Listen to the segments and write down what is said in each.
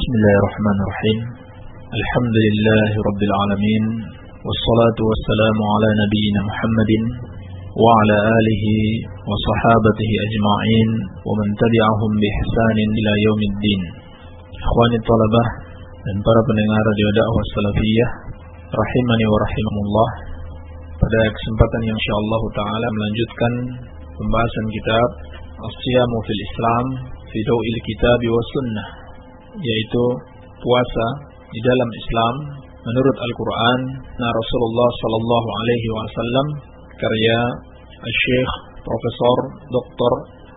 Bismillahirrahmanirrahim. Alhamdulillahi Rabbil Alamin. Wassalatu wassalamu ala nabiyyina Muhammadin wa ala alihi wa sahabatihi ajma'in wa man tabi'ahum bi ihsanin ila yaumiddin. Ikhwani talabah dan para pendengar radio dakwah salafiyah rahimani wa rahimakumullah. Pada kesempatan yang insyaallah taala melanjutkan pembahasan kitab As-Siyamu fil Islam fi Daw'il Kitab wa Sunnah, yaitu puasa di dalam Islam menurut Al-Quran dan Rasulullah sallallahu alaihi wasallam, karya Syekh Profesor Dr.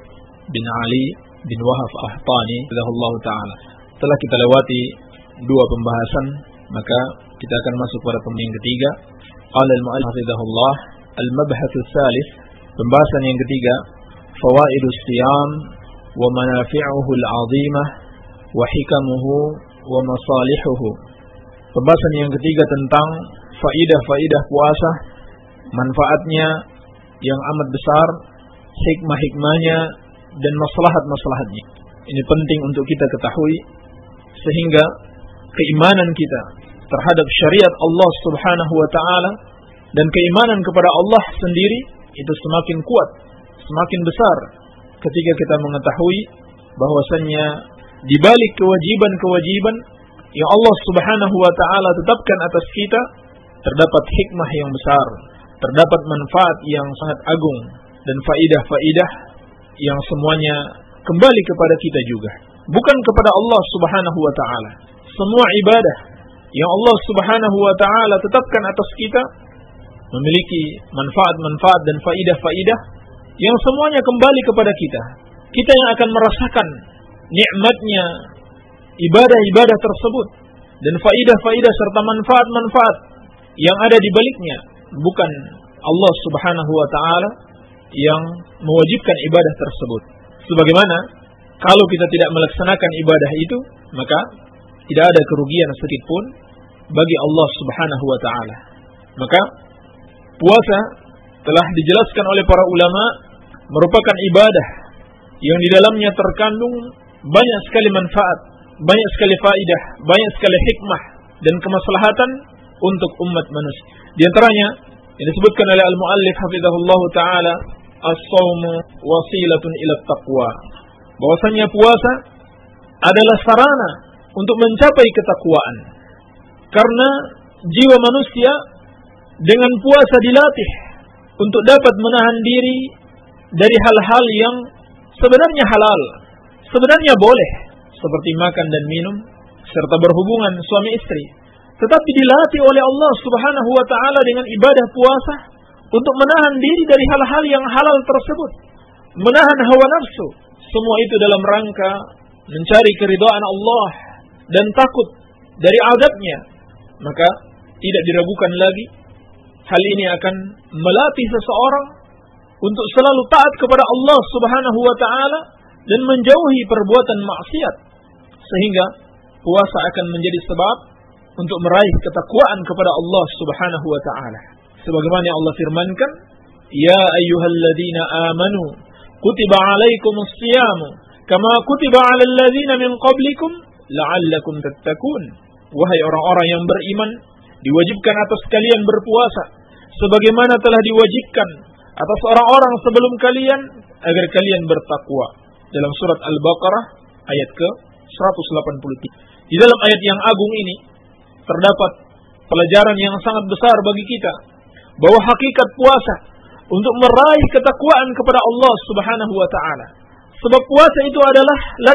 bin Ali bin Wahab Ahtani rahimahullah taala. Setelah kita lewati dua pembahasan, maka kita akan masuk pada pembahasan yang ketiga. Qala al-mu'allif hafizahullah, al-mabhatsu tsalits, pembahasan yang ketiga, fawaidus siyam wa manafi'uhu al-'azimah wa hikamuhu wa masalihuhu. Pembahasan yang ketiga tentang faidah-faidah puasa, manfaatnya yang amat besar, hikmah-hikmahnya dan maslahat-maslahatnya. Ini penting untuk kita ketahui sehingga keimanan kita terhadap syariat Allah Subhanahu wa taala dan keimanan kepada Allah sendiri itu semakin kuat, semakin besar ketika kita mengetahui bahwasannya di balik kewajiban-kewajiban yang Allah Subhanahu wa taala tetapkan atas kita terdapat hikmah yang besar, terdapat manfaat yang sangat agung dan faidah-faidah yang semuanya kembali kepada kita juga, bukan kepada Allah Subhanahu wa taala. Semua ibadah yang Allah Subhanahu wa taala tetapkan atas kita memiliki manfaat-manfaat dan faidah-faidah yang semuanya kembali kepada kita. Kita yang akan merasakan nikmatnya ibadah-ibadah tersebut dan faidah-faidah serta manfaat-manfaat yang ada di baliknya, bukan Allah Subhanahu wa taala yang mewajibkan ibadah tersebut. Sebagaimana kalau kita tidak melaksanakan ibadah itu, maka tidak ada kerugian sedikit pun bagi Allah Subhanahu wa taala. Maka puasa telah dijelaskan oleh para ulama merupakan ibadah yang di dalamnya terkandung banyak sekali manfaat, banyak sekali faidah, banyak sekali hikmah dan kemaslahatan untuk umat manusia. Di antaranya yang disebutkan oleh al-muallif hafizahullah taala, as-shaumu wasilatun ila taqwa. Bahwasanya puasa adalah sarana untuk mencapai ketakwaan. Karena jiwa manusia dengan puasa dilatih untuk dapat menahan diri dari hal-hal yang sebenarnya halal, sebenarnya boleh, seperti makan dan minum serta berhubungan suami istri, tetapi dilatih oleh Allah Subhanahu wa taala dengan ibadah puasa untuk menahan diri dari hal-hal yang halal tersebut, menahan hawa nafsu. Semua itu dalam rangka mencari keridhaan Allah dan takut dari azabnya. Maka tidak diragukan lagi, hal ini akan melatih seseorang untuk selalu taat kepada Allah Subhanahu wa taala dan menjauhi perbuatan maksiat, sehingga puasa akan menjadi sebab untuk meraih ketakwaan kepada Allah Subhanahu wa taala. Sebagaimana yang Allah firmankan, "Ya ayyuhalladzina amanu, kutiba 'alaikumus shiyamu kama kutiba 'alal ladzina min qablikum la'allakum tattaqun." Wahai orang-orang yang beriman, diwajibkan atas kalian berpuasa sebagaimana telah diwajibkan atas orang-orang sebelum kalian agar kalian bertakwa. Dalam surat Al-Baqarah ayat ke-183. Di dalam ayat yang agung ini terdapat pelajaran yang sangat besar bagi kita, bahwa hakikat puasa untuk meraih ketakwaan kepada Allah Subhanahu wa taala. Sebab puasa itu adalah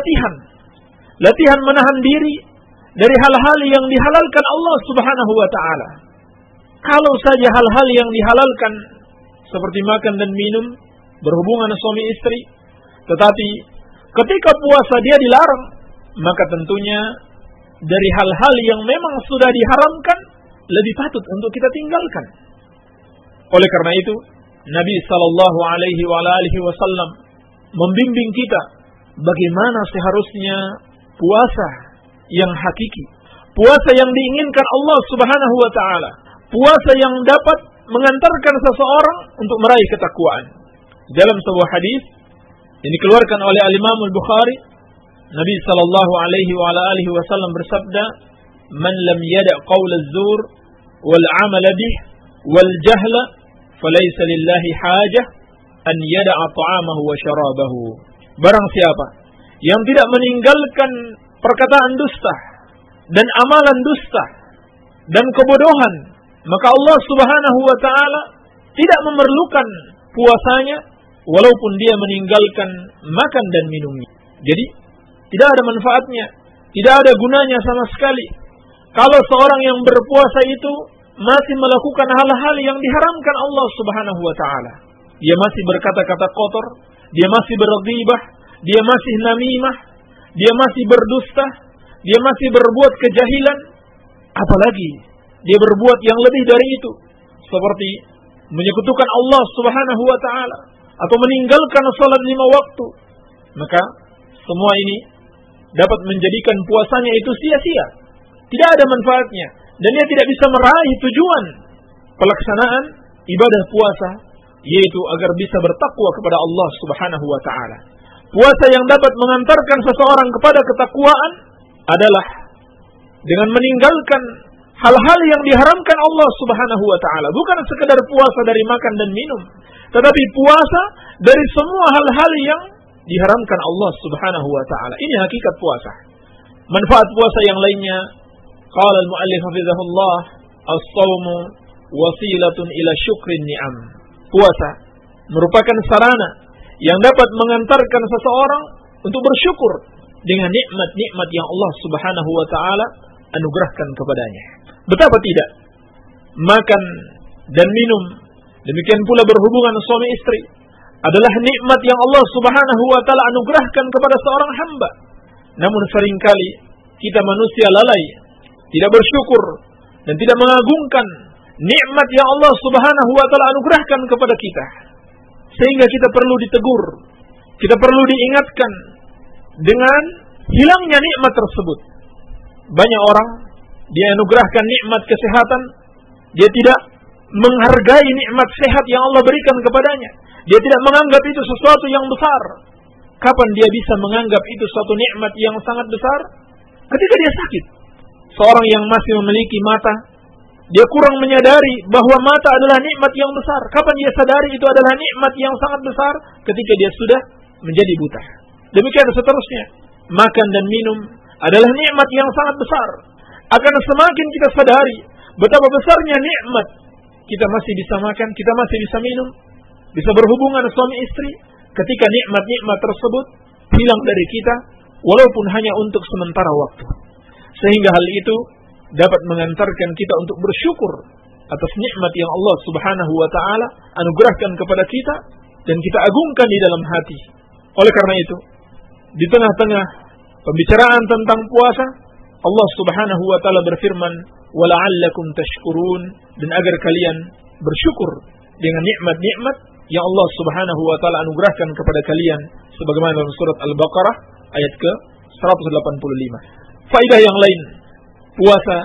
latihan menahan diri dari hal-hal yang dihalalkan Allah Subhanahu wa taala. Kalau saja hal-hal yang dihalalkan seperti makan dan minum, berhubungan suami istri, tetapi ketika puasa dia dilarang, maka tentunya dari hal-hal yang memang sudah diharamkan lebih patut untuk kita tinggalkan. Oleh karena itu, Nabi sallallahu alaihi wasallam membimbing kita bagaimana seharusnya puasa yang hakiki, puasa yang diinginkan Allah Subhanahu wa taala, puasa yang dapat mengantarkan seseorang untuk meraih ketakwaan. Dalam sebuah hadis yang dikeluarkan oleh Al-Imam Al-Bukhari Nabi sallallahu alaihi wasallam bersabda, "Man lam yada' qaul az-zur wal 'amala bih wal jahla falaysa lillahi hajah an yada'a ta'amahu wa syarabahu." Barang siapa yang tidak meninggalkan perkataan dusta dan amalan dusta dan kebodohan, maka Allah Subhanahu wa taala tidak memerlukan puasanya walaupun dia meninggalkan makan dan minumnya. Jadi tidak ada manfaatnya, tidak ada gunanya sama sekali kalau seorang yang berpuasa itu masih melakukan hal-hal yang diharamkan Allah Subhanahu wa taala. Dia masih berkata-kata kotor, dia masih berghibah, dia masih namimah, dia masih berdusta, dia masih berbuat kejahilan, apalagi dia berbuat yang lebih dari itu, seperti menyekutukan Allah Subhanahu wa taala atau meninggalkan salat 5 waktu. Maka semua ini dapat menjadikan puasanya itu sia-sia, tidak ada manfaatnya, dan dia tidak bisa meraih tujuan pelaksanaan ibadah puasa, yaitu agar bisa bertakwa kepada Allah Subhanahu wa taala. Puasa yang dapat mengantarkan seseorang kepada ketakwaan adalah dengan meninggalkan hal-hal yang diharamkan Allah Subhanahu wa taala, bukan sekedar puasa dari makan dan minum, tetapi puasa dari semua hal-hal yang diharamkan Allah Subhanahu wa taala. Ini hakikat puasa. Manfaat puasa yang lainnya, qala al-muallif hafizahullah, as-shaumu wasilatun ila syukrin ni'am. Puasa merupakan sarana yang dapat mengantarkan seseorang untuk bersyukur dengan nikmat-nikmat yang Allah Subhanahu wa taala anugerahkan kepadanya. Betapa tidak makan dan minum, demikian pula berhubungan suami istri adalah nikmat yang Allah Subhanahu wa taala anugerahkan kepada seorang hamba. Namun seringkali kita manusia lalai, tidak bersyukur dan tidak mengagungkan nikmat yang Allah Subhanahu wa taala anugerahkan kepada kita. Sehingga kita perlu ditegur, kita perlu diingatkan dengan hilangnya nikmat tersebut. Banyak orang dia anugerahkan nikmat kesehatan, dia tidak menghargai nikmat sehat yang Allah berikan kepadanya. Dia tidak menganggap itu sesuatu yang besar. Kapan dia bisa menganggap itu suatu nikmat yang sangat besar? Ketika dia sakit. Seorang yang masih memiliki mata, dia kurang menyadari bahwa mata adalah nikmat yang besar. Kapan dia sadari itu adalah nikmat yang sangat besar? Ketika dia sudah menjadi buta. Demikian seterusnya. Makan dan minum adalah nikmat yang sangat besar. Akan semakin kita sadari betapa besarnya nikmat, kita masih bisa makan, kita masih bisa minum, bisa berhubungan suami istri, ketika nikmat-nikmat tersebut hilang dari kita, walaupun hanya untuk sementara waktu. Sehingga hal itu dapat mengantarkan kita untuk bersyukur atas nikmat yang Allah Subhanahu wa taala anugerahkan kepada kita dan kita agungkan di dalam hati. Oleh karena itu, di tengah-tengah pembicaraan tentang puasa, Allah Subhanahu wa taala berfirman, "Wala'allakum tashkurun," dan agar kalian bersyukur dengan nikmat-nikmat yang Allah Subhanahu wa taala anugerahkan kepada kalian, sebagaimana dalam surat Al-Baqarah ayat ke-185. Faedah yang lain, puasa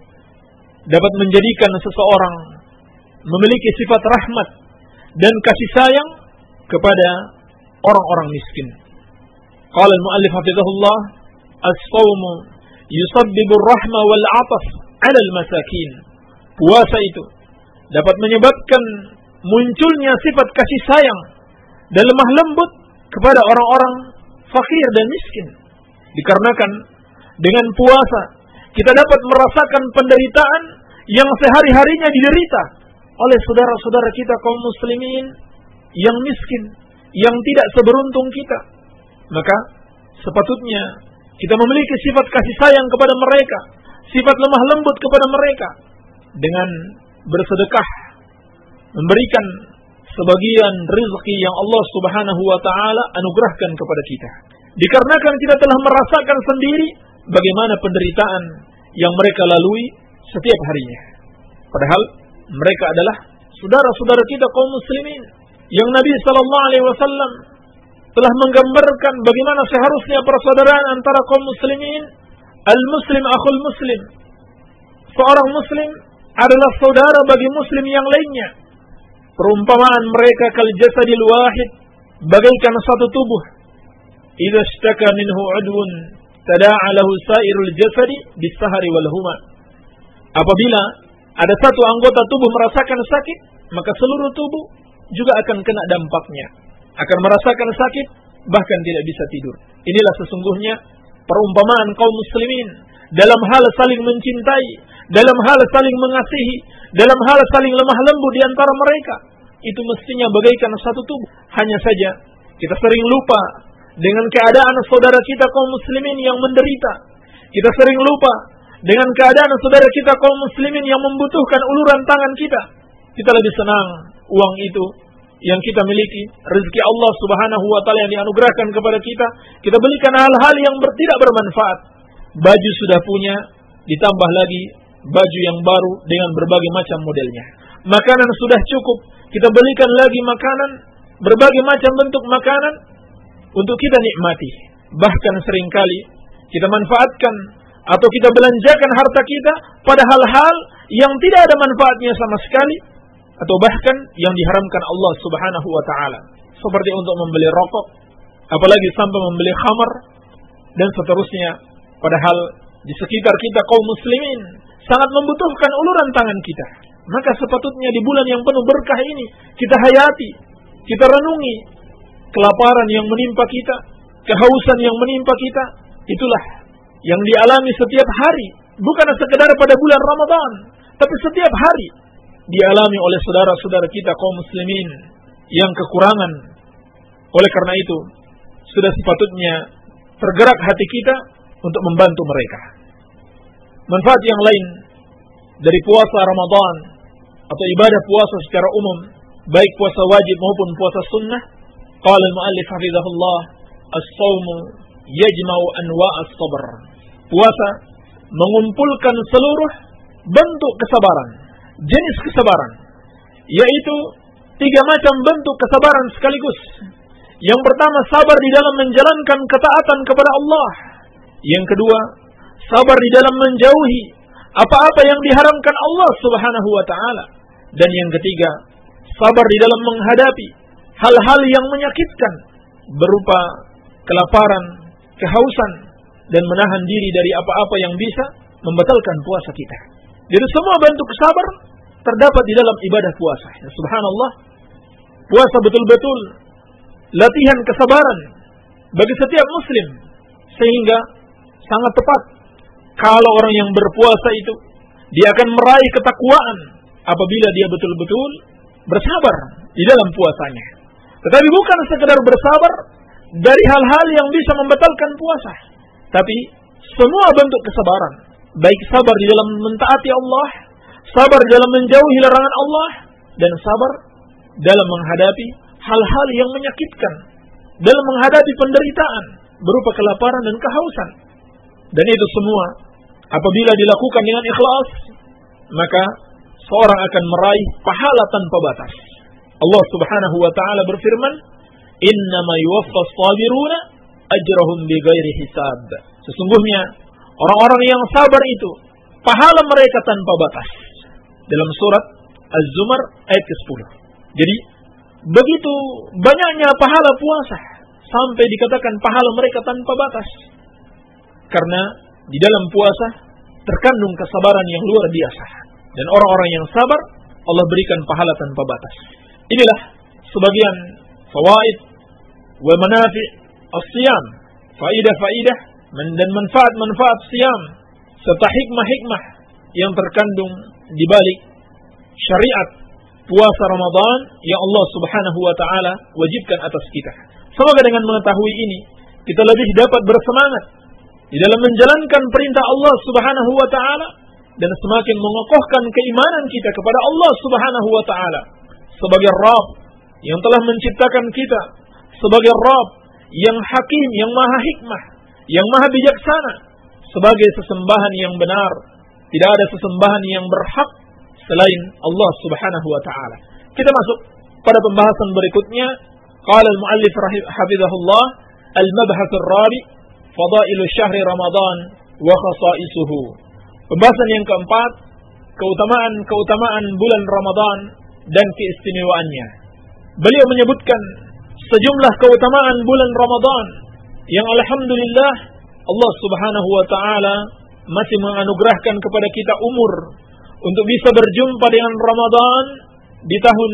dapat menjadikan seseorang memiliki sifat rahmat dan kasih sayang kepada orang-orang miskin. Qala al-muallif hafizahullah, as-shaumu yusabbibu ar-rahma wal 'ataf 'ala al-masakin. Puasa itu dapat menyebabkan munculnya sifat kasih sayang dan lemah lembut kepada orang-orang fakir dan miskin. Dikarenakan dengan puasa kita dapat merasakan penderitaan yang sehari-harinya diderita oleh saudara-saudara kita kaum muslimin yang miskin, yang tidak seberuntung kita. Maka sepatutnya kita memiliki sifat kasih sayang kepada mereka, sifat lemah lembut kepada mereka, dengan bersedekah, memberikan sebagian rezeki yang Allah Subhanahu wa taala anugerahkan kepada kita. Dikarenakan kita telah merasakan sendiri bagaimana penderitaan yang mereka lalui setiap harinya. Padahal mereka adalah saudara-saudara kita kaum muslimin yang Nabi sallallahu alaihi wasallam telah menggambarkan bagaimana seharusnya persaudaraan antara kaum muslimin. Al-muslim akhul muslim. Seorang muslim adalah saudara bagi muslim yang lainnya. Perumpamaan mereka kal jasadil wahid, bagaikan satu tubuh. idza ishtaka minhu 'udwun tada'a lahu sa'irul jasadi bis-sahari wal huma. Apabila ada satu anggota tubuh merasakan sakit, maka seluruh tubuh juga akan kena dampaknya. Akan merasakan sakit, bahkan tidak bisa tidur. Inilah sesungguhnya perumpamaan kaum muslimin dalam hal saling mencintai, dalam hal saling mengasihi, dalam hal saling lemah lembut di antara mereka. Itu mestinya bagaikan satu tubuh. Hanya saja kita sering lupa dengan keadaan saudara kita kaum muslimin yang menderita. Kita sering lupa dengan keadaan saudara kita kaum muslimin yang membutuhkan uluran tangan kita. Kita lebih senang uang itu yang kita miliki, rezeki Allah Subhanahu wa taala yang dianugerahkan kepada kita, kita belikan hal-hal yang tidak bermanfaat. Baju sudah punya, ditambah lagi baju yang baru dengan berbagai macam modelnya. Makanan sudah cukup, kita belikan lagi makanan, berbagai macam bentuk makanan untuk kita nikmati. Bahkan seringkali kita manfaatkan atau kita belanjakan harta kita pada hal-hal yang tidak ada manfaatnya sama sekali, atau bahkan yang diharamkan Allah Subhanahu wa taala, seperti untuk membeli rokok, apalagi sampai membeli khamar dan seterusnya, padahal di sekitar kita kaum muslimin sangat membutuhkan uluran tangan kita. Maka sepatutnya di bulan yang penuh berkah ini kita hayati, kita renungi kelaparan yang menimpa kita, kehausan yang menimpa kita. Itulah yang dialami setiap hari, bukan sekedar pada bulan Ramadan, tapi setiap hari dialami oleh saudara-saudara kita kaum muslimin yang kekurangan. Oleh karena itu, sudah sepatutnya tergerak hati kita untuk membantu mereka. Manfaat yang lain dari puasa Ramadan atau ibadah puasa secara umum, baik puasa wajib maupun puasa sunnah, qala al-muallif hafizahullah, as-shaumu yajma'u anwa' as-sabr. Puasa mengumpulkan seluruh bentuk kesabaran, jenis kesabaran, yaitu 3 macam bentuk kesabaran sekaligus. Yang pertama, sabar di dalam menjalankan ketaatan kepada Allah. Yang kedua, sabar di dalam menjauhi apa-apa yang diharamkan Allah Subhanahu wa taala. Dan yang ketiga, sabar di dalam menghadapi hal-hal yang menyakitkan berupa kelaparan, kehausan, dan menahan diri dari apa-apa yang bisa membatalkan puasa kita. Jadi semua bentuk sabar terdapat di dalam ibadah puasa. Ya, subhanallah, puasa betul-betul latihan kesabaran bagi setiap muslim, sehingga sangat tepat kalau orang yang berpuasa itu dia akan meraih ketakwaan apabila dia betul-betul bersabar di dalam puasanya. Tetapi bukan sekedar bersabar dari hal-hal yang bisa membatalkan puasa, tapi semua bentuk kesabaran, baik sabar di dalam mentaati Allah, sabar dalam menjauhi larangan Allah, dan sabar dalam menghadapi hal-hal yang menyakitkan, dalam menghadapi penderitaan berupa kelaparan dan kehausan. Dan itu semua apabila dilakukan dengan ikhlas, maka seorang akan meraih pahala tanpa batas. Allah Subhanahu wa taala berfirman, "Innama yuwaffas sabiruna ajrahum bighairi hisab." Sesungguhnya orang-orang yang sabar itu pahala mereka tanpa batas. Dalam surat Az-Zumar ayat ke-10. Jadi begitu banyaknya pahala puasa sampai dikatakan pahala mereka tanpa batas. Karena di dalam puasa terkandung kesabaran yang luar biasa. Dan orang-orang yang sabar Allah berikan pahala tanpa batas. Inilah sebagian fawaid wa manafi' as-siyam, faidah-faidah dan manfaat-manfaat siyam, serta hikmah-hikmah yang terkandung di balik syariat puasa Ramadan yang Allah Subhanahu wa taala wajibkan atas kita. Semoga dengan mengetahui ini kita lebih dapat bersemangat di dalam menjalankan perintah Allah Subhanahu wa taala dan semakin mengokohkan keimanan kita kepada Allah Subhanahu wa taala sebagai Rabb yang telah menciptakan kita, sebagai Rabb yang hakim, yang maha hikmah, yang maha bijaksana, sebagai sesembahan yang benar. Tidak ada sesembahan yang berhak selain Allah Subhanahu wa taala. Kita masuk pada pembahasan berikutnya. Qala al-muallif hafizahullah, al-mabhath ar-rabi, fadailu syahri Ramadan wa khasaisuhu. Pembahasan yang keempat, keutamaan bulan Ramadan dan keistimewaannya. Beliau menyebutkan sejumlah keutamaan bulan Ramadan yang alhamdulillah Allah Subhanahu wa taala masih menganugerahkan kepada kita umur untuk bisa berjumpa dengan Ramadan di tahun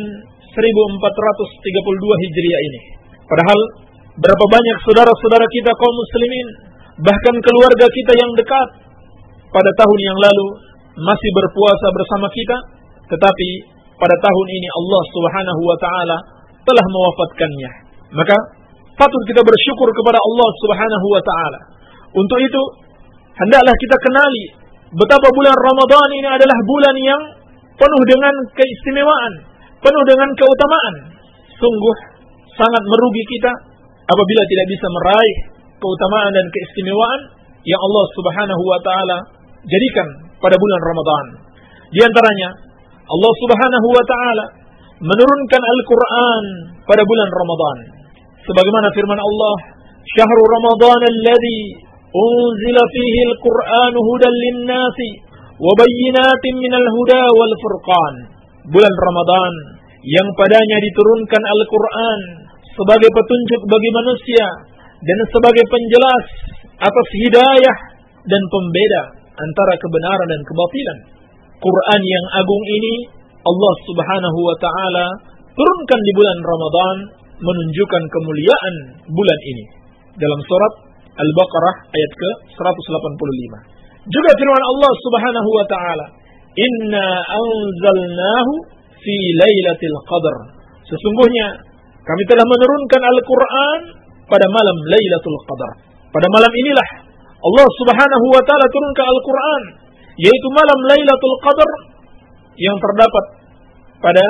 1432 Hijriah ini. Padahal berapa banyak saudara-saudara kita kaum muslimin, bahkan keluarga kita yang dekat pada tahun yang lalu masih berpuasa bersama kita, tetapi pada tahun ini Allah Subhanahu wa taala telah mewafatkannya. Maka patut kita bersyukur kepada Allah Subhanahu wa taala. Untuk itu hendaklah kita kenali betapa bulan Ramadan ini adalah bulan yang penuh dengan keistimewaan, penuh dengan keutamaan. Sungguh sangat merugi kita apabila tidak bisa meraih keutamaan dan keistimewaan yang Allah Subhanahu wa taala jadikan pada bulan Ramadan. Di antaranya Allah Subhanahu wa taala menurunkan Al-Qur'an pada bulan Ramadan. Sebagaimana firman Allah, "Syahrul Ramadan alladzi unzila fihi al-Qur'anu hudan lin-nasi wa bayyinatin minal huda wal furqan." Bulan Ramadan yang padanya diturunkan Al-Qur'an sebagai petunjuk bagi manusia dan sebagai penjelas atas hidayah dan pembeda antara kebenaran dan kebatilan. Quran yang agung ini Allah Subhanahu wa taala turunkan di bulan Ramadan menunjukkan kemuliaan bulan ini. Dalam surat Al-Baqarah ayat ke-185. Juga firman Allah Subhanahu wa taala, "Inna anzalnahu fi lailatul qadar." Sesungguhnya kami telah menurunkan Al-Qur'an pada malam Lailatul Qadar. Pada malam inilah Allah Subhanahu wa taala turunkan Al-Qur'an, yaitu malam Lailatul Qadar yang terdapat pada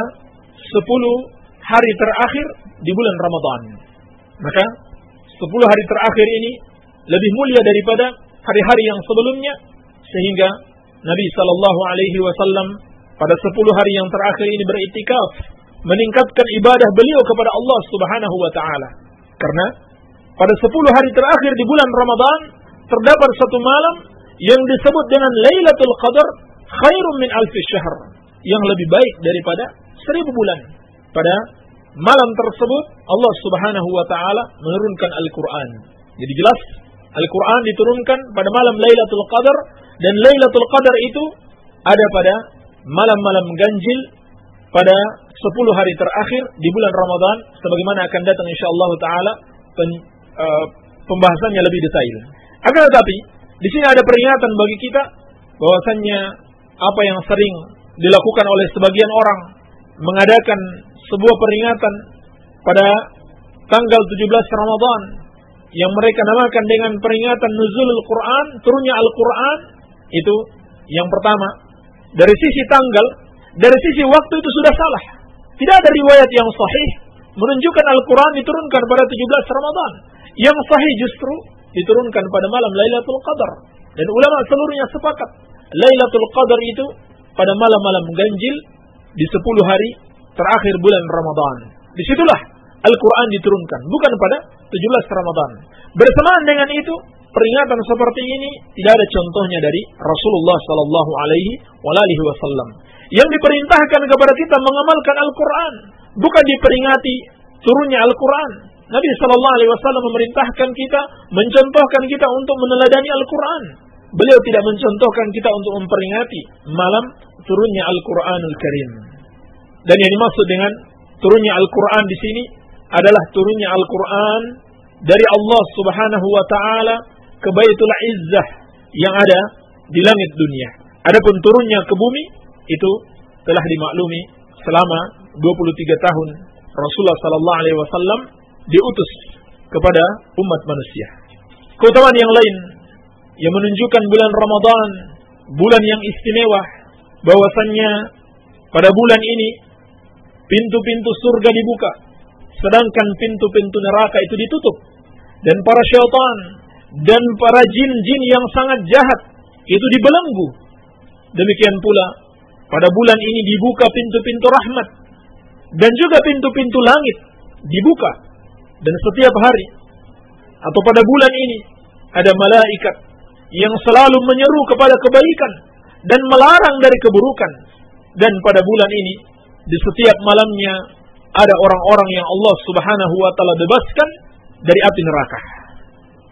10 hari terakhir di bulan Ramadan. Maka 10 hari terakhir ini lebih mulia daripada hari-hari yang sebelumnya, sehingga Nabi sallallahu alaihi wasallam pada 10 hari yang terakhir ini beriktikaf, meningkatkan ibadah beliau kepada Allah Subhanahu wa taala. Karena pada 10 hari terakhir di bulan Ramadan terdapat satu malam yang disebut dengan Lailatul Qadar, khairun min alfi syahr, yang lebih baik daripada 1000 bulan. Pada malam tersebut Allah Subhanahu wa taala menurunkan Al-Qur'an. Jadi jelas Al-Qur'an diturunkan pada malam Lailatul Qadar, dan Lailatul Qadar itu ada pada malam-malam ganjil pada 10 hari terakhir di bulan Ramadan, sebagaimana akan datang insyaallah taala pembahasannya lebih detail. Akan tetapi di sini ada peringatan bagi kita bahwasannya apa yang sering dilakukan oleh sebagian orang, mengadakan sebuah peringatan pada tanggal 17 Ramadan yang mereka namakan dengan peringatan nuzulul Quran, turunnya Al-Quran. Itu yang pertama, dari sisi tanggal, dari sisi waktu itu sudah salah. Tidak ada riwayat yang sahih menunjukkan Al-Quran diturunkan pada 17 Ramadan. Yang sahih justru diturunkan pada malam Lailatul Qadar. Dan ulama seluruhnya sepakat Lailatul Qadar itu pada malam-malam ganjil di 10 hari terakhir bulan Ramadan. Disitulah Al-Quran diturunkan, bukan pada 17 Ramadan. Bersamaan dengan itu, peringatan seperti ini tidak ada contohnya dari Rasulullah sallallahu alaihi wasallam. Yang diperintahkan kepada kita mengamalkan Al-Quran, bukan diperingati turunnya Al-Quran. Nabi sallallahu alaihi wasallam memerintahkan kita, mencontohkan kita untuk meneladani Al-Quran. Beliau tidak mencontohkan kita untuk memperingati malam turunnya Al-Quranul Karim. Dan yang dimaksud dengan turunnya Al-Quran di sini adalah turunnya Al-Quran dari Allah Subhanahu wa taala ke Baitul Izzah yang ada di langit dunia. Adapun turunnya ke bumi itu telah dimaklumi selama 23 tahun Rasulullah sallallahu alaihi wasallam diutus kepada umat manusia. Keutamaan yang lain yang menunjukkan bulan Ramadan, bulan yang istimewa, bahwasannya pada bulan ini pintu-pintu surga dibuka, sedangkan pintu-pintu neraka itu ditutup, dan para syaitan dan para jin-jin yang sangat jahat itu dibelenggu. Demikian pula pada bulan ini dibuka pintu-pintu rahmat, dan juga pintu-pintu langit dibuka. Dan setiap hari atau pada bulan ini ada malaikat yang selalu menyeru kepada kebaikan dan melarang dari keburukan. Dan pada bulan ini di setiap malamnya ada orang-orang yang Allah Subhanahu wa taala bebaskan dari api neraka.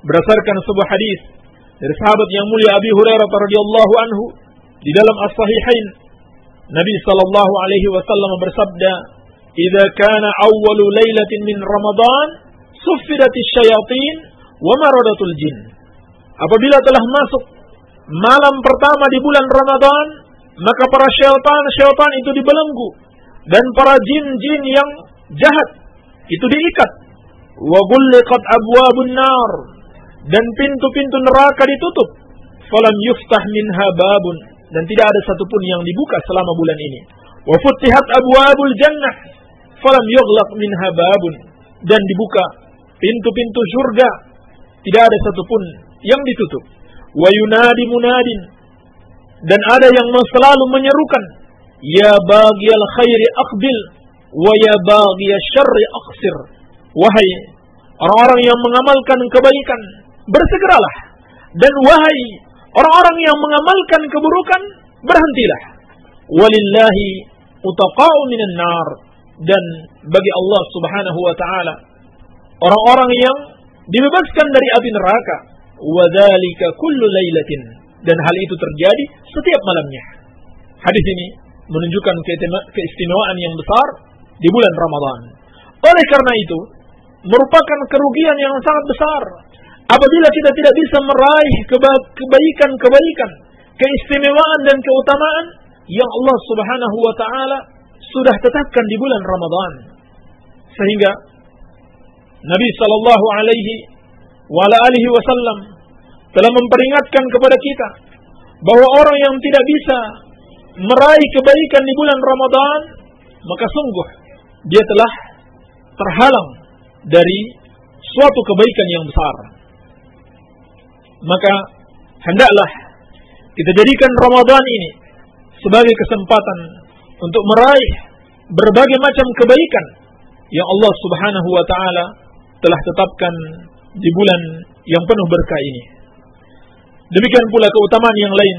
berdasarkan sebuah hadis dari sahabat yang mulia Abi Hurairah radhiyallahu anhu di dalam As-Sahihain, Nabi sallallahu alaihi wasallam bersabda, "Idza kana awwalu lailatin min Ramadan, suffidatis syayatin wa maradatul jin." Apabila telah masuk malam pertama di bulan Ramadan, maka para syaitan itu dibelenggu dan para jin-jin yang jahat itu diikat. Wa ghulliqat abwabun nar, dan pintu-pintu neraka ditutup. Falam yuftah minha babun, dan tidak ada satupun yang dibuka selama bulan ini. Wa futihat abwabul jannah, falam yughlaq minha babun, dan dibuka pintu-pintu surga, tidak ada satupun yang ditutup. Wa yunadi munadin, dan ada yang selalu menyerukan, ya baghiyal khairi aqbil wa ya baghiyasy syarri aqsir. Wahai orang-orang yang mengamalkan kebaikan, bersegeralah, dan wahai orang-orang yang mengamalkan keburukan, berhentilah. Walillahi utaqa'u minan nar, dan bagi Allah Subhanahu wa taala orang-orang yang dibebaskan dari api neraka. Wa dzalika kullu lailatin, dan hal itu terjadi setiap malamnya. Hadis ini menunjukkan keistimewaan yang besar di bulan Ramadan. Oleh karena itu, merupakan kerugian yang sangat besar apabila kita tidak bisa meraih kebaikan-kebaikan, keistimewaan dan keutamaan yang Allah Subhanahu wa taala sudah tetapkan di bulan Ramadan. Sehingga Nabi sallallahu alaihi wasallam telah memperingatkan kepada kita bahwa orang yang tidak bisa meraih kebaikan di bulan Ramadan, maka sungguh dia telah terhalang dari suatu kebaikan yang besar. Maka hendaklah kita jadikan Ramadan ini sebagai kesempatan untuk meraih berbagai macam kebaikan yang Allah Subhanahu wa taala telah tetapkan di bulan yang penuh berkah ini. Demikian pula keutamaan yang lain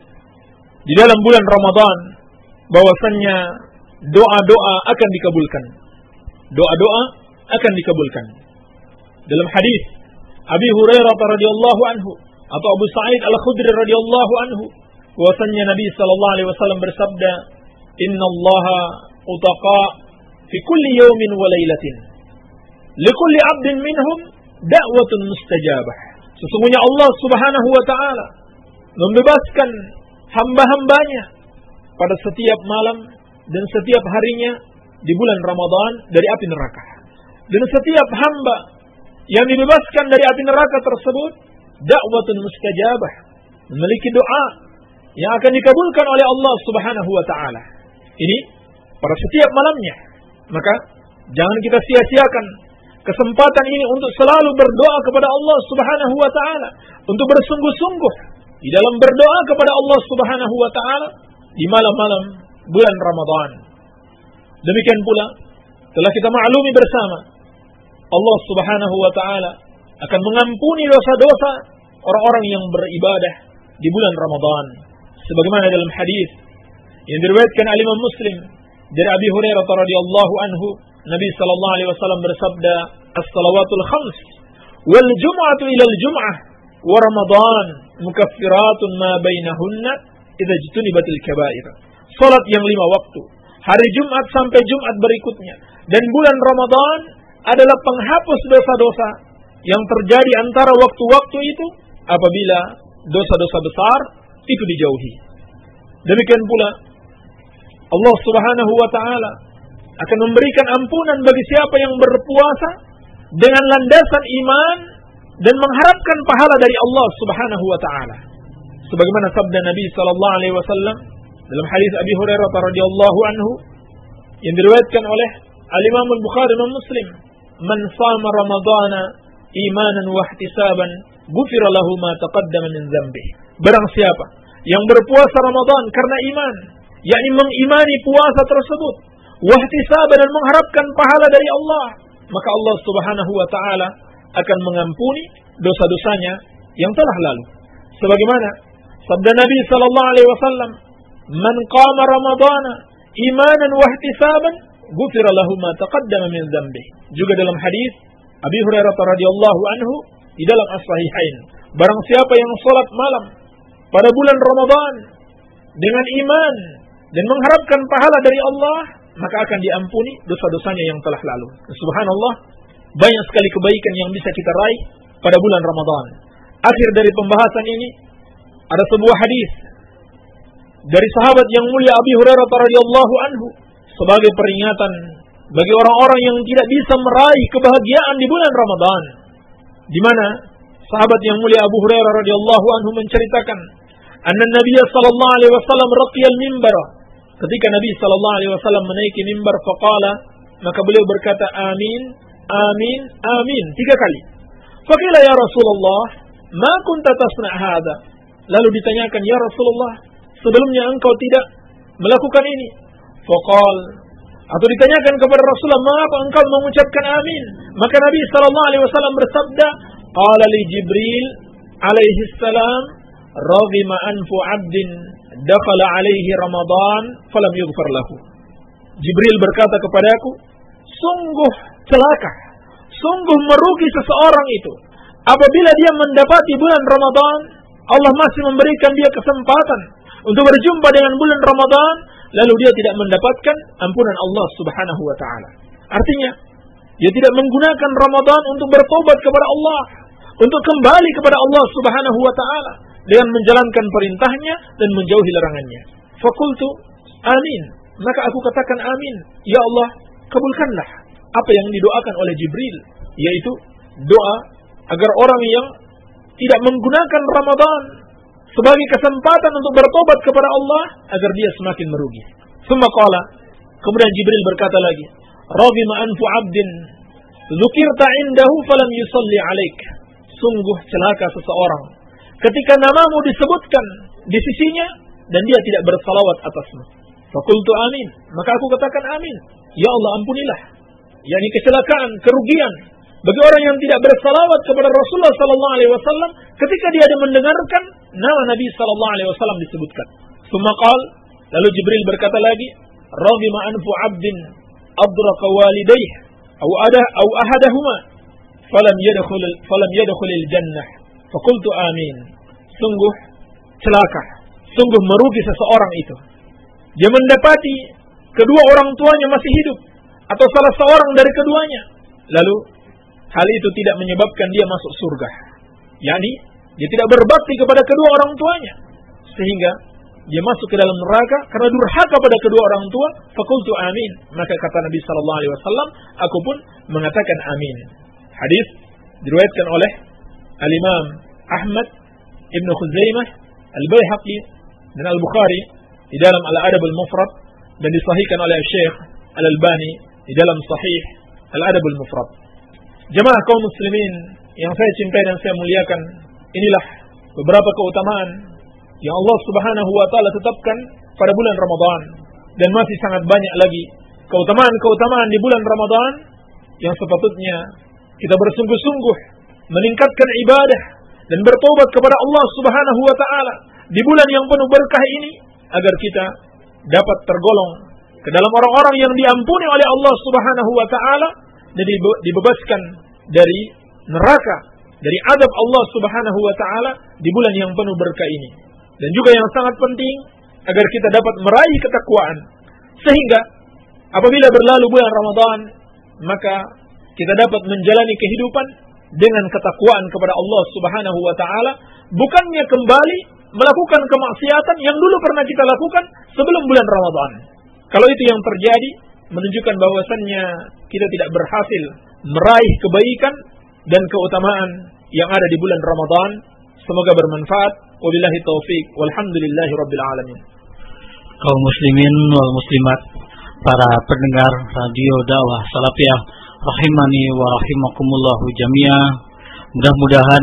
di dalam bulan Ramadan, bahwasannya doa-doa akan dikabulkan. Doa-doa akan dikabulkan. Dalam hadis Abi Hurairah radhiyallahu anhu atau Abu Sa'id Al-Khudri radhiyallahu anhu, bahwasannya Nabi sallallahu alaihi wasallam bersabda, "Innallaha utaqa fi kulli yawmin wa lailatin. Likulli 'abdin minhum da'watun mustajabah." Sesungguhnya Allah Subhanahu wa taala membebaskan hamba-hambanya pada setiap malam dan setiap harinya di bulan Ramadan dari api neraka. Dan setiap hamba yang dibebaskan dari api neraka tersebut, da'watun mustajabah, memiliki doa yang akan dikabulkan oleh Allah Subhanahu wa taala. Ini pada setiap malamnya. Maka jangan kita sia-siakan kesempatan ini untuk selalu berdoa kepada Allah Subhanahu wa taala, untuk bersungguh-sungguh di dalam berdoa kepada Allah Subhanahu wa taala di malam-malam bulan Ramadan. Demikian pula telah kita maklumi bersama, Allah Subhanahu wa taala akan mengampuni dosa-dosa orang-orang yang beribadah di bulan Ramadan. Sebagaimana dalam hadis yang diriwayatkan oleh Imam Muslim dari Abi Hurairah radhiyallahu anhu, Nabi sallallahu alaihi wasallam bersabda, "As-salawatul khams wal jum'atu ila al-jum'ah wa Ramadan mukaffiratun ma bainahunna idza jtunibatil kaba'ir." Salat yang 5 waktu, hari Jumat sampai Jumat berikutnya, dan bulan Ramadan adalah penghapus dosa-dosa yang terjadi antara waktu-waktu itu apabila dosa-dosa besar itu dijauhi. Demikian pula Allah Subhanahu wa taala akan memberikan ampunan bagi siapa yang berpuasa dengan landasan iman dan mengharapkan pahala dari Allah Subhanahu wa taala. Sebagaimana sabda Nabi sallallahu alaihi wasallam dalam hadis Abi Hurairah radhiyallahu anhu yang diriwayatkan oleh Al-Imam Al-Bukhari dan Muslim, "Man shama Ramadhana imanan wa ihtisaban, ghufira lahu ma taqaddama min dzambihi." Barang siapa yang berpuasa Ramadan karena iman, yakni mengimani puasa tersebut, wa ihtisaban, dan mengharapkan pahala dari Allah, maka Allah Subhanahu wa taala akan mengampuni dosa-dosanya yang telah lalu. Sebagaimana sabda Nabi sallallahu alaihi wasallam, "Man qama Ramadhana imanan wa ihtisaban, ghufira lahu ma taqaddama min dzambihi." Juga dalam hadis Abi Hurairah radhiyallahu anhu di dalam As-Sahihain, barang siapa yang salat malam pada bulan Ramadan dengan iman dan mengharapkan pahala dari Allah, maka akan diampuni dosa-dosanya yang telah lalu. Subhanallah, banyak sekali kebaikan yang bisa kita raih pada bulan Ramadan. Akhir dari pembahasan ini ada sebuah hadis dari sahabat yang mulia Abi Hurairah radhiyallahu anhu sebagai peringatan bagi orang-orang yang tidak bisa meraih kebahagiaan di bulan Ramadan, di mana sahabat yang mulia Abu Hurairah radhiyallahu anhu menceritakan anna Nabi sallallahu alaihi wasallam raqiyal mimbar. Ketika Nabi sallallahu alaihi wasallam menaiki mimbar, faqala, maka beliau berkata amin, amin, amin 3 kali. Faqila ya Rasulullah, ma kunta tasna' hadza? Lalu ditanyakan, ya Rasulullah, sebelumnya engkau tidak melakukan ini? Faqal, atau ditanyakan kepada Rasulullah, mengapa engkau mengucapkan amin? Maka Nabi sallallahu alaihi wasallam bersabda, qala li Jibril alaihi salam, raghima anfu 'abdin dakhala alaihi Ramadan falam yughfar lahu. Jibril berkata kepadaku, sungguh celaka, sungguh merugi seseorang itu apabila dia mendapati bulan Ramadan, Allah masih memberikan dia kesempatan untuk berjumpa dengan bulan Ramadan, lalu dia tidak mendapatkan ampunan Allah Subhanahu wa taala. Artinya, dia tidak menggunakan Ramadan untuk bertobat kepada Allah, untuk kembali kepada Allah Subhanahu wa taala dengan menjalankan perintahnya dan menjauhi larangannya. Fakultu amin, maka aku katakan amin, ya Allah, kabulkanlah apa yang didoakan oleh Jibril, yaitu doa agar orang yang tidak menggunakan Ramadan sebagai kesempatan untuk bertobat kepada Allah, agar dia semakin merugi. Tsumma qala, kemudian Jibril berkata lagi, raghima anfu 'abdin dzukirta 'indahu falam yusalli 'alaik. Sungguh celaka seseorang ketika namamu disebutkan di sisinya dan dia tidak bersalawat atasmu. Fakultu amin, maka aku katakan amin, ya Allah, ampunilah, yakni kecelakaan, kerugian bagi orang yang tidak bersalawat kepada Rasulullah sallallahu alaihi wasallam ketika dia ada mendengarkan nama Nabi sallallahu alaihi wasallam disebutkan. Tsumma qala, lalu Jibril berkata lagi, raghima anfu 'abdin adraka walidayhi aw ahadahuma falam yadkhulil jannah. Fakultu amin. Sungguh celaka, sungguh merugi seseorang itu, dia mendapati kedua orang tuanya masih hidup atau salah seorang dari keduanya, lalu hal itu tidak menyebabkan dia masuk surga, yakni dia tidak berbakti kepada kedua orang tuanya sehingga dia masuk ke dalam neraka karena durhaka pada kedua orang tua. Fakultu amin, maka kata Nabi sallallahu alaihi wasallam, aku pun mengatakan amin. Hadis diriwayatkan oleh Al-Imam Ahmad, Ibnu Khuzaimah, Al-Baihaqi dan Al-Bukhari di dalam Al-Adab Al-Mufrad, dan disahihkan oleh Syekh Al-Albani di dalam Sahih Al-Adab Al-Mufrad. Jemaah kaum muslimin yang saya cintai dan saya muliakan, inilah beberapa keutamaan yang Allah Subhanahu wa taala tetapkan pada bulan Ramadan, dan masih sangat banyak lagi keutamaan-keutamaan di bulan Ramadan yang sepatutnya kita bersungguh-sungguh meningkatkan ibadah dan bertobat kepada Allah Subhanahu wa taala di bulan yang penuh berkah ini, agar kita dapat tergolong ke dalam orang-orang yang diampuni oleh Allah Subhanahu wa taala dan dibebaskan dari neraka, dari azab Allah Subhanahu wa taala di bulan yang penuh berkah ini. Dan juga yang sangat penting, agar kita dapat meraih ketakwaan, sehingga apabila berlalu bulan Ramadan, maka kita dapat menjalani kehidupan dengan ketakwaan kepada Allah Subhanahu wa taala, bukannya kembali melakukan kemaksiatan yang dulu pernah kita lakukan sebelum bulan Ramadan. Kalau itu yang terjadi, menunjukkan bahwasannya kita tidak berhasil meraih kebaikan dan keutamaan yang ada di bulan Ramadan. Semoga bermanfaat. Wabillahi taufik. Walhamdulillahi rabbil alamin. Kaum muslimin wal muslimat, para pendengar radio dakwah Salafiyah rahimani wa rahimakumullahu jami'ah. Mudah-mudahan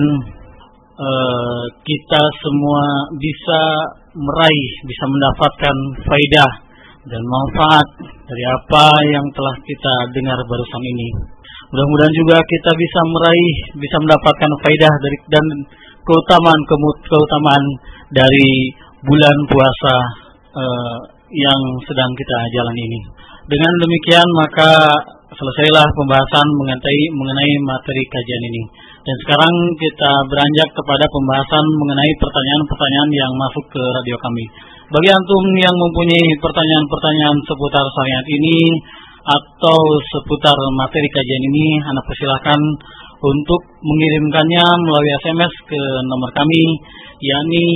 kita semua bisa meraih, bisa mendapatkan faidah dan manfaat dari apa yang telah kita dengar barusan ini. Mudah-mudahan juga kita bisa meraih, bisa mendapatkan faidah dari dan keutamaan dari bulan puasa yang sedang kita jalani ini. Dengan demikian maka selesailah pembahasan mengenai materi kajian ini. Dan sekarang kita beranjak kepada pembahasan mengenai pertanyaan-pertanyaan yang masuk ke radio kami. Bagi antum yang mempunyai pertanyaan-pertanyaan seputar syariat ini atau seputar materi kajian ini, Anda persilahkan untuk mengirimkannya melalui SMS ke nomor kami, yakni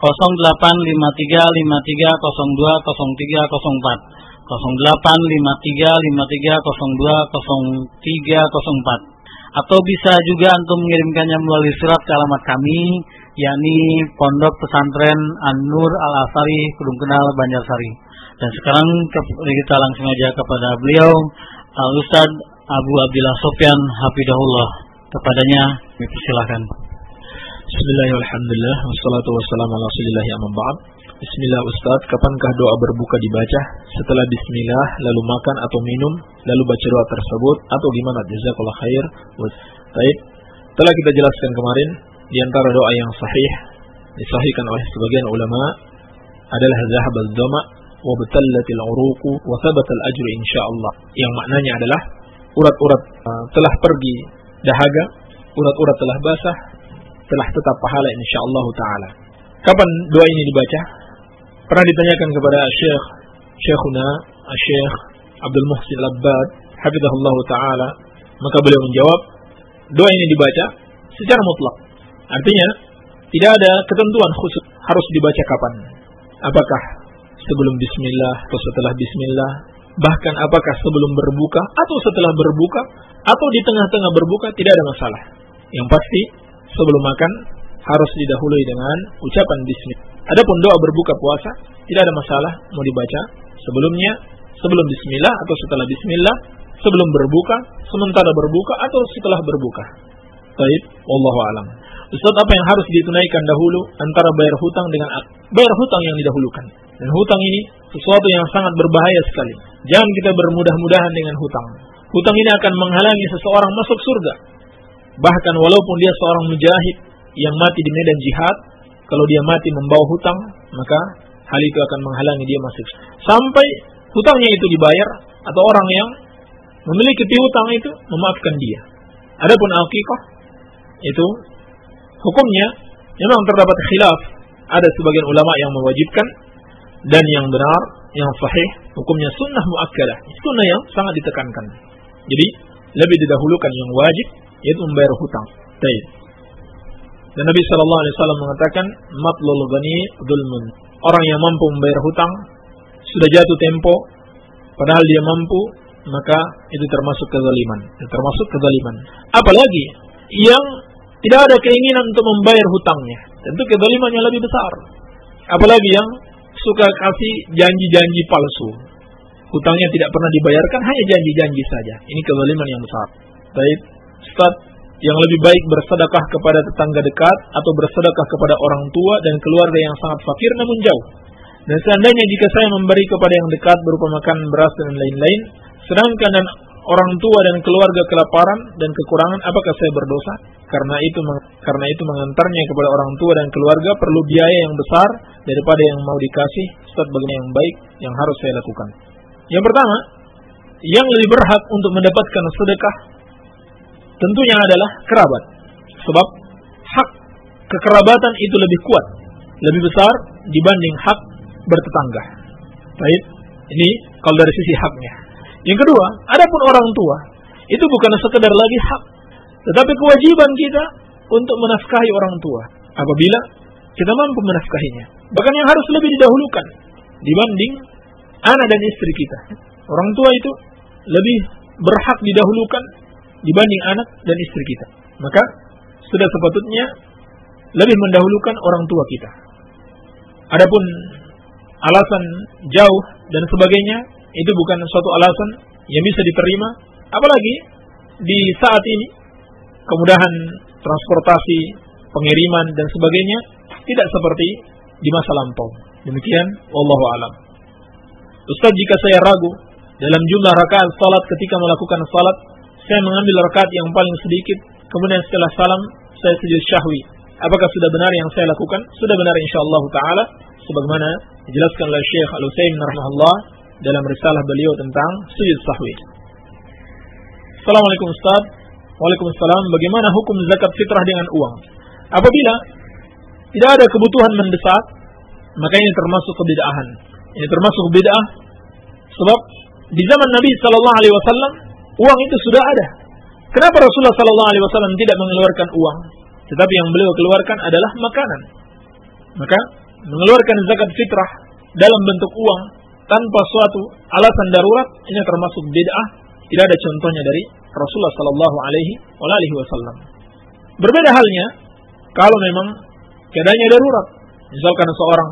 085353020304, 085353020304, atau bisa juga antum mengirimkannya melalui surat ke alamat kami, yakni Pondok Pesantren An-Nur Al-Asari, Kedung Kenal, Banjarsari. Dan sekarang kita langsung aja kepada beliau, Al-Ustaz Abu Abdillah Sofyan Hafidahullah. Kepadanya dipersilakan. Bismillahirrahmanirrahim. Alhamdulillah wassalatu wassalamu ala Rasulillah amma ba'd. Bismillah Ustaz, kapankah doa berbuka dibaca setelah bismillah lalu makan atau minum lalu baca doa tersebut atau gimana? Jazakallah khair. Baik, telah kita jelaskan kemarin di antara doa yang sahih disahihkan oleh sebagian ulama adalah zahabal dhama wa batallatil uruqu wa thabata al ajru insyaallah. Yang maknanya adalah urat-urat telah pergi dahaga, urat-urat telah basah, telah tetap pahala insyaallah taala. Kapan doa ini dibaca? Pernah ditanyakan kepada Syekhuna Syekh Abdul Muhsin Al-Abbad hafizahullah taala, maka beliau menjawab, doa ini dibaca secara mutlak. Artinya tidak ada ketentuan khusus harus dibaca kapan. Apakah sebelum bismillah atau setelah bismillah, bahkan apakah sebelum berbuka atau setelah berbuka atau di tengah-tengah berbuka, tidak ada masalah. Yang pasti sebelum makan harus didahului dengan ucapan bismillah. Adapun doa berbuka puasa tidak ada masalah mau dibaca sebelumnya, sebelum bismillah atau setelah bismillah, sebelum berbuka, sementara berbuka atau setelah berbuka. Baik, wallahu alam. Ustaz, apa yang harus ditunaikan dahulu antara bayar hutang dengan bayar hutang yang didahulukan? Dan hutang ini sesuatu yang sangat berbahaya sekali. Jangan kita bermudah-mudahan dengan hutang. Hutang ini akan menghalangi seseorang masuk surga. Bahkan walaupun dia seorang mujahid yang mati di medan jihad, kalau dia mati membawa hutang, maka hal itu akan menghalangi dia masuk sampai hutangnya itu dibayar atau orang yang memiliki piutang itu memaafkan dia. Adapun aqiqah itu hukumnya memang terdapat khilaf. Ada sebagian ulama yang mewajibkan, dan yang benar, yang sahih, hukumnya sunnah muakkadah, sunnah yang sangat ditekankan. Jadi lebih didahulukan yang wajib, yaitu membayar hutang. Baik. Dan Nabi sallallahu alaihi wasallam mengatakan, matlul ghani dzulmun. Orang yang mampu membayar hutang sudah jatuh tempo padahal dia mampu, maka itu termasuk kezaliman. Apalagi yang tidak ada keinginan untuk membayar hutangnya, tentu kezalimannya lebih besar. Apalagi yang suka kasih janji-janji palsu, hutangnya tidak pernah dibayarkan, hanya janji-janji saja. Ini kezaliman yang besar. Baik, Ustaz, yang lebih baik bersedekah kepada tetangga dekat atau bersedekah kepada orang tua dan keluarga yang sangat fakir namun jauh. Dan seandainya jika saya memberi kepada yang dekat berupa makan, beras dan lain-lain, sedangkan orang tua dan keluarga kelaparan dan kekurangan, apakah saya berdosa? Karena itu mengantarnya kepada orang tua dan keluarga perlu biaya yang besar daripada yang mau dikasih. Ustaz, bagaimana yang baik yang harus saya lakukan? Yang pertama, yang lebih berhak untuk mendapatkan sedekah tentunya adalah kerabat. Sebab hak kekerabatan itu lebih kuat, lebih besar dibanding hak bertetangga. Baik, ini kalau dari sisi haknya. Yang kedua, adapun orang tua, itu bukan sekedar lagi hak, tetapi kewajiban kita untuk menafkahi orang tua apabila kita mampu menafkahinya. Bahkan yang harus lebih didahulukan dibanding anak dan istri kita. Orang tua itu lebih berhak didahulukan dibanding anak dan istri kita. Maka sudah sepatutnya lebih mendahulukan orang tua kita. Adapun alasan jauh dan sebagainya, itu bukan suatu alasan yang bisa diterima, apalagi di saat ini kemudahan transportasi, pengiriman dan sebagainya tidak seperti di masa lampau. Demikian, wallahu alam. Ustaz, jika saya ragu dalam jumlah rakaat salat ketika melakukan salat, saya mengambil rakaat yang paling sedikit, kemudian setelah salam saya sujud syahwi. Apakah sudah benar yang saya lakukan? Sudah benar insyaallah taala, sebagaimana dijelaskan oleh Syekh Al-Utsaimin rahimahullah dalam risalah beliau tentang sujud sahwi. Assalamualaikum Ustaz. Waalaikumsalam. Bagaimana hukum zakat fitrah dengan uang? Apabila tidak ada kebutuhan mendesak, maka ini termasuk kebid'ahan. Ini termasuk bid'ah sebab di zaman Nabi sallallahu alaihi wasallam uang itu sudah ada. Kenapa Rasulullah sallallahu alaihi wasallam tidak mengeluarkan uang, tetapi yang beliau keluarkan adalah makanan? Maka mengeluarkan zakat fitrah dalam bentuk uang tanpa suatu alasan darurat ini termasuk bid'ah. Tidak ada contohnya dari Rasulullah sallallahu alaihi wasallam. Berbeda halnya kalau memang keadaannya darurat. Misalkan seorang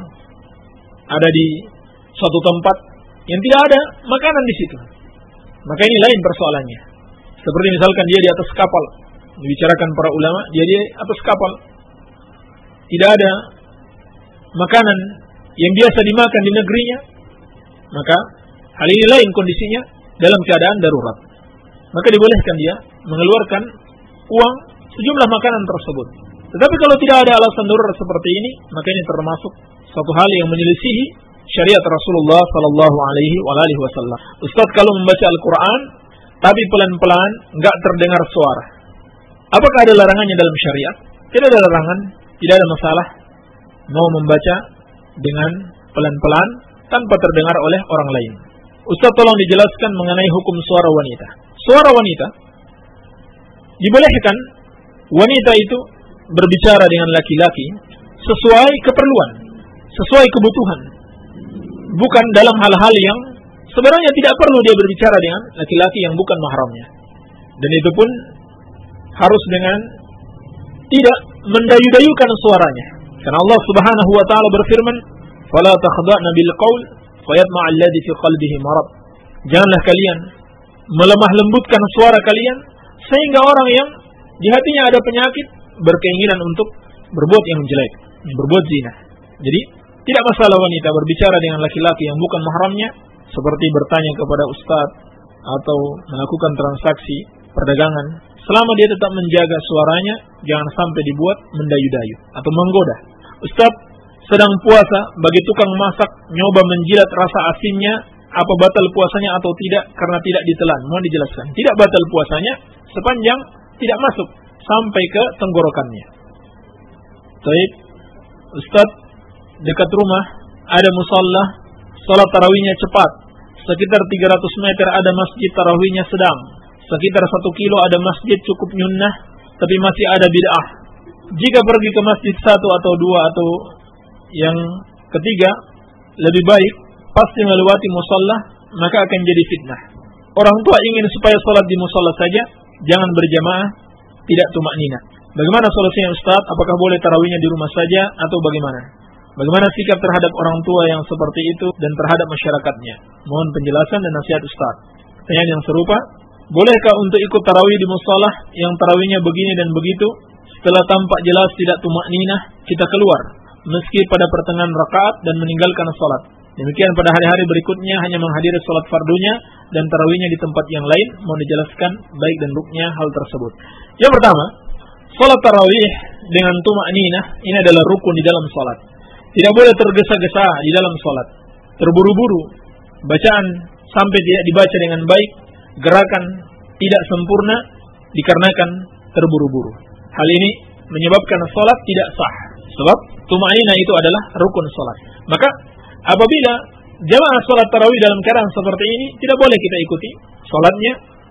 ada di suatu tempat yang tidak ada makanan di situ, maka ini lain persoalannya. Seperti misalkan dia di atas kapal, dibicarakan para ulama, dia di atas kapal, tidak ada makanan yang biasa dimakan di negerinya, maka hal ini lain kondisinya dalam keadaan darurat. Maka dibolehkan dia mengeluarkan uang sejumlah makanan tersebut. Tetapi kalau tidak ada alasan darurat seperti ini, maka ini termasuk suatu hal yang menyelisihi syariat Rasulullah sallallahu alaihi wasallam. Ustaz, kalau membaca Al-Qur'an tapi pelan-pelan enggak terdengar suara, apakah ada larangannya dalam syariat? Tidak ada larangan, tidak ada masalah mau membaca dengan pelan-pelan tanpa terdengar oleh orang lain. Ustaz, tolong dijelaskan mengenai hukum suara wanita. Suara wanita dibolehkan wanita itu berbicara dengan laki-laki sesuai keperluan, sesuai kebutuhan. Bukan dalam hal-hal yang sebenarnya tidak perlu dia berbicara dengan laki-laki yang bukan mahramnya. Dan itu pun harus dengan tidak mendayu-dayukan suaranya. Karena Allah Subhanahu wa taala berfirman, "Fala takhda'na bil qaul fayatma'a alladhi fi qalbihi marad." Janganlah kalian melemah lembutkan suara kalian sehingga orang yang di hatinya ada penyakit berkeinginan untuk berbuat yang jelek, berbuat zina. Jadi tidak masalah wanita berbicara dengan laki-laki yang bukan mahramnya, seperti bertanya kepada ustaz atau melakukan transaksi perdagangan, selama dia tetap menjaga suaranya, jangan sampai dibuat mendayu-dayu atau menggoda. Ustaz, sedang puasa, bagi tukang masak nyoba menjilat rasa asinnya, apa batal puasanya atau tidak karena tidak ditelan? Mohon dijelaskan. Tidak batal puasanya sepanjang tidak masuk sampai ke tenggorokannya. Baik, Ustaz, dekat rumah ada musalla, salat tarawihnya cepat. Sekitar 300 meter ada masjid tarawihnya sedang. Sekitar 1 kilo ada masjid cukup nyunnah, tapi masih ada bid'ah. Jika pergi ke masjid 1 atau 2 atau yang ketiga, lebih baik pasti melewati musalla, maka akan jadi fitnah. Orang tua ingin supaya salat di musalla saja, jangan berjamaah, tidak tumakninah. Bagaimana solusinya Ustaz? Apakah boleh tarawihnya di rumah saja atau bagaimana? Bagaimana sikap terhadap orang tua yang seperti itu dan terhadap masyarakatnya? Mohon penjelasan dan nasihat Ustaz. Pertanyaan yang serupa, bolehkah untuk ikut tarawih di musalla yang tarawihnya begini dan begitu? Setelah tampak jelas tidak tumakninah, kita keluar meski pada pertengahan rakaat dan meninggalkan salat. Demikian pada hari-hari berikutnya hanya menghadiri salat fardunya dan tarawihnya di tempat yang lain. Mohon dijelaskan baik dan buruknya hal tersebut. Yang pertama, salat tarawih dengan tumakninah ini adalah rukun di dalam salat. Tidak boleh tergesa-gesa di dalam salat, terburu-buru, bacaan sampai tidak dibaca dengan baik, gerakan tidak sempurna dikarenakan terburu-buru. Hal ini menyebabkan salat tidak sah. Sebab tumakninah itu adalah rukun salat. Maka apabila jamaah salat tarawih dalam keadaan seperti ini, tidak boleh kita ikuti salatnya.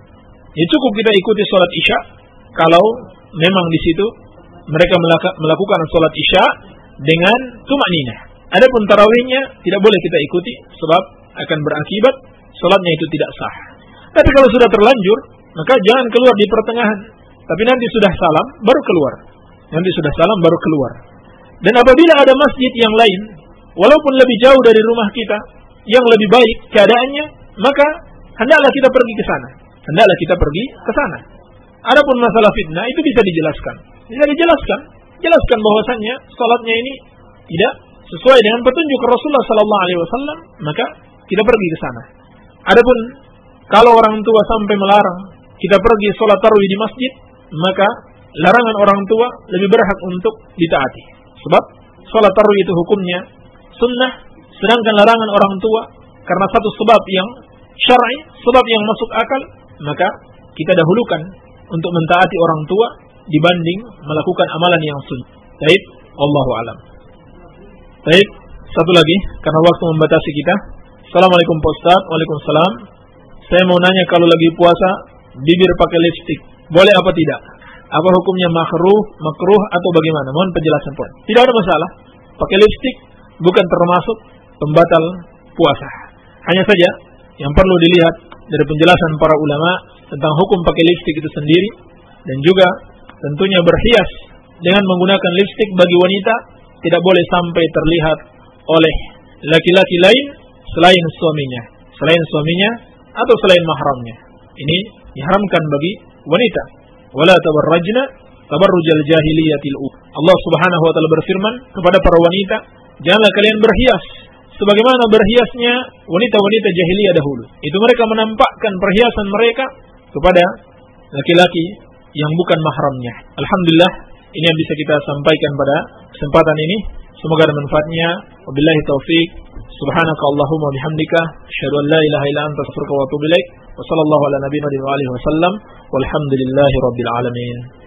Ya cukup kita ikuti salat Isya kalau memang di situ mereka melakukan salat Isya dengan tumakninah. Adapun tarawihnya tidak boleh kita ikuti sebab akan berakibat salatnya itu tidak sah. Tapi kalau sudah terlanjur, maka jangan keluar di pertengahan. Tapi nanti sudah salam baru keluar. Nanti sudah salam baru keluar. Dan apabila ada masjid yang lain, walaupun lebih jauh dari rumah kita, yang lebih baik keadaannya, maka hendaklah kita pergi ke sana. Hendaklah kita pergi ke sana. Adapun masalah fitnah itu bisa dijelaskan. Bisa dijelaskan. Jelaskan bahwasannya salatnya ini tidak sesuai dengan petunjuk Rasulullah sallallahu alaihi wasallam, maka kita pergi ke sana. Adapun kalau orang tua sampai melarang kita pergi salat tarawih di masjid, maka larangan orang tua lebih berhak untuk ditaati. Sebab salat tarawih itu hukumnya sunnah, sedangkan larangan orang tua karena satu sebab yang syar'i, sebab yang masuk akal, maka kita dahulukan untuk mentaati orang tua dibanding melakukan amalan yang sunnah. Baik, wallahu alam. Baik, satu lagi karena waktu membatasi kita. Assalamualaikum Pak Ustaz. Waalaikumsalam. Saya mau nanya, kalau lagi puasa bibir pakai lipstik, boleh apa tidak? Apa hukumnya makruh atau bagaimana? Mohon penjelasan Pak. Tidak ada masalah. Pakai lipstik bukan termasuk pembatal puasa. Hanya saja yang perlu dilihat dari penjelasan para ulama tentang hukum pakai lipstik itu sendiri, dan juga tentunya berhias dengan menggunakan lipstik bagi wanita tidak boleh sampai terlihat oleh laki-laki lain selain suaminya atau selain mahramnya. Ini diharamkan bagi wanita. Wala tabarrajna tabarrujal jahiliyatil ula. Allah Subhanahu wa taala berfirman kepada para wanita, janganlah kalian berhias sebagaimana berhiasnya wanita-wanita jahiliyah dahulu. Itu mereka menampakkan perhiasan mereka kepada laki-laki yang bukan mahramnya. Alhamdulillah, ini yang bisa kita sampaikan pada kesempatan ini. Semoga ada manfaatnya. Wabillahi taufik. Subhanaka Allahumma bihamdika asyhadu an la ilaha illa anta astaghfiruka wa atubu ilaik. Wa sallallahu ala nabiyyina wa alihi wasallam. Walhamdulillahi rabbil alamin.